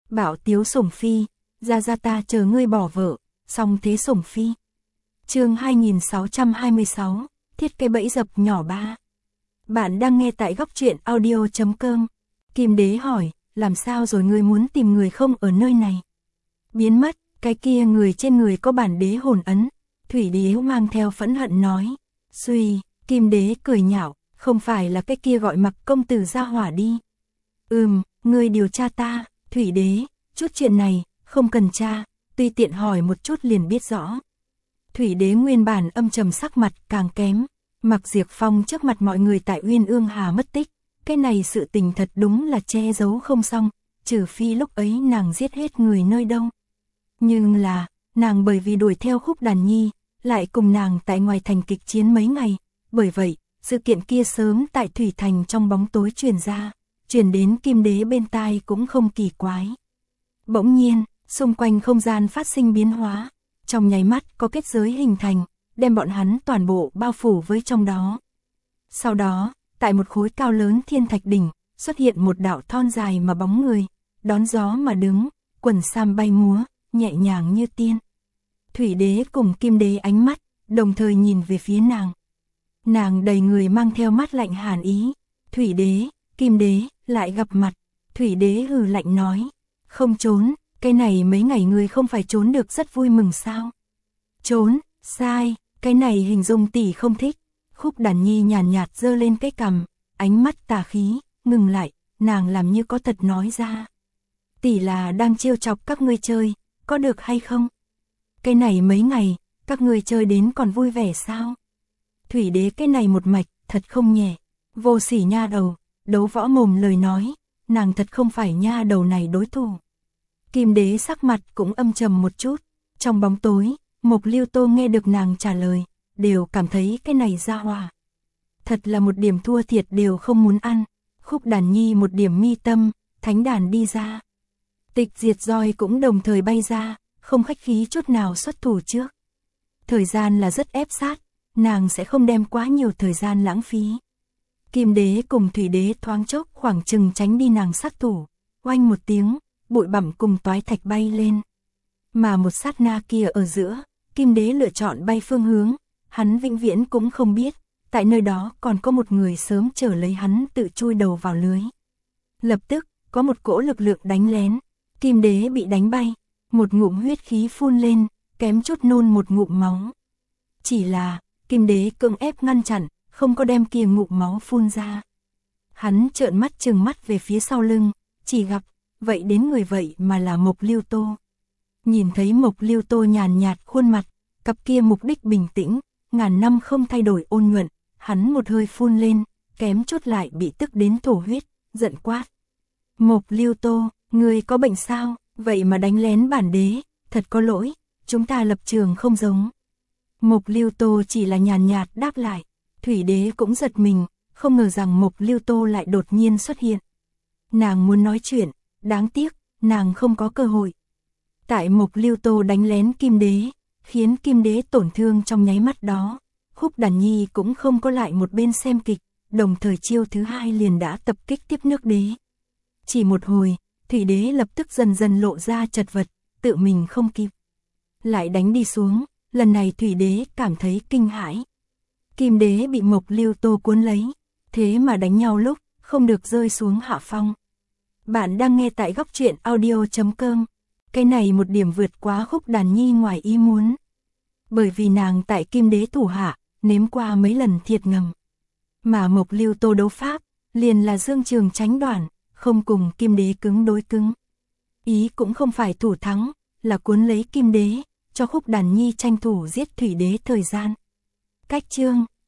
Bảo tiếu sủng phi, ra ta chờ ngươi bỏ vợ, xong thế sủng phi. Chương 2626, thiết kế bẫy dập nhỏ 3. Bạn đang nghe tại góc truyện audio.com. Kim đế hỏi, làm sao rồi, ngươi muốn tìm người không ở nơi này? Biến mất, cái kia người trên người có bản đế hồn ấn. Thủy đế mang theo phẫn hận nói. Suy, Kim đế cười nhạo, không phải là cái kia gọi Mặc công tử ra hỏa đi. Ngươi điều tra ta. Thủy đế, chút chuyện này, không cần tra, tùy tiện hỏi một chút liền biết rõ. Thủy đế nguyên bản âm trầm sắc mặt càng kém. Mặc Diệp Phong trước mặt mọi người tại Uyên Ương Hà mất tích, cái này sự tình thật đúng là che giấu không xong, trừ phi lúc ấy nàng giết hết người nơi đâu. Nhưng là, nàng bởi vì đuổi theo Khúc Đàn Nhi, lại cùng nàng tại ngoài thành kịch chiến mấy ngày, bởi vậy, sự kiện kia sớm tại Thủy Thành trong bóng tối truyền ra, truyền đến Kim đế bên tai cũng không kỳ quái. Bỗng nhiên, xung quanh không gian phát sinh biến hóa, trong nháy mắt có kết giới hình thành, đem bọn hắn toàn bộ bao phủ với trong đó. Sau đó, tại một khối cao lớn thiên thạch đỉnh, xuất hiện một đạo thon dài mà bóng người, đón gió mà đứng, quần sam bay múa, nhẹ nhàng như tiên. Thủy đế cùng Kim đế ánh mắt, đồng thời nhìn về phía nàng. Nàng đầy người mang theo mắt lạnh hàn ý. Thủy đế, Kim đế, lại gặp mặt. Thủy đế hừ lạnh nói, không trốn, cái này mấy ngày ngươi không phải trốn được rất vui mừng sao? Trốn, sai, cái này hình dung tỷ không thích. Khúc Đàn Nhi nhàn nhạt giơ lên cái cằm, ánh mắt tà khí, ngừng lại, nàng làm như có thật nói ra. Tỷ là đang trêu chọc các ngươi chơi, có được hay không? Cái này mấy ngày, các ngươi chơi đến còn vui vẻ sao? Thủy đế cái này một mạch, thật không nhẹ. Vô sỉ nha đầu, đấu võ mồm lời nói, nàng thật không phải nha đầu này đối thủ. Kim đế sắc mặt cũng âm trầm một chút, trong bóng tối, Mộc Lưu Tô nghe được nàng trả lời, đều cảm thấy cái này ra hòa. Thật là một điểm thua thiệt đều không muốn ăn. Khúc Đàn Nhi một điểm mi tâm, thánh đàn đi ra. Tịch diệt roi cũng đồng thời bay ra, không khách khí chút nào xuất thủ trước. Thời gian là rất ép sát, nàng sẽ không đem quá nhiều thời gian lãng phí. Kim đế cùng Thủy đế thoáng chốc khoảng chừng tránh đi nàng sát thủ, oanh một tiếng, bụi bặm cùng toái thạch bay lên. Mà một sát na kia ở giữa, Kim đế lựa chọn bay phương hướng, hắn vĩnh viễn cũng không biết, tại nơi đó còn có một người sớm chờ lấy hắn tự chui đầu vào lưới. Lập tức, có một cỗ lực lượng đánh lén, Kim đế bị đánh bay, một ngụm huyết khí phun lên, kém chút nôn một ngụm máu. Chỉ là, Kim đế cưỡng ép ngăn chặn, không có đem kia ngụm máu phun ra. Hắn trợn mắt trừng mắt về phía sau lưng, chỉ gặp, vậy đến người vậy mà là Mộc Lưu Tô. Nhìn thấy Mộc Lưu Tô nhàn nhạt khuôn mặt, cặp kia mục đích bình tĩnh, ngàn năm không thay đổi ôn nhuận, hắn một hơi phun lên, kém chút lại bị tức đến thổ huyết, giận quát. Mộc Lưu Tô, ngươi có bệnh sao, vậy mà đánh lén bản đế, thật có lỗi, chúng ta lập trường không giống. Mộc Lưu Tô chỉ là nhàn nhạt đáp lại, Thủy đế cũng giật mình, không ngờ rằng Mộc Lưu Tô lại đột nhiên xuất hiện. Nàng muốn nói chuyện, đáng tiếc, nàng không có cơ hội. Tại Mộc Lưu Tô đánh lén Kim đế, khiến Kim đế tổn thương trong nháy mắt đó, Khúc Đàn Nhi cũng không có lại một bên xem kịch, đồng thời chiêu thứ hai liền đã tập kích tiếp nước đế. Chỉ một hồi, Thủy đế lập tức dần dần lộ ra chật vật, tự mình không kịp. Lại đánh đi xuống, lần này Thủy đế cảm thấy kinh hãi. Kim đế bị Mộc Lưu Tô cuốn lấy, thế mà đánh nhau lúc, không được rơi xuống hạ phong. Bạn đang nghe tại góc truyện audio.com. Cái này một điểm vượt quá Khúc Đàn Nhi ngoài ý muốn. Bởi vì nàng tại Kim đế thủ hạ, nếm qua mấy lần thiệt ngầm. Mà Mộc Lưu Tô đấu pháp, liền là dương trường tránh đoạn, không cùng Kim đế cứng đối cứng. Ý cũng không phải thủ thắng, là cuốn lấy Kim đế, cho Khúc Đàn Nhi tranh thủ giết Thủy đế thời gian. Cách chương,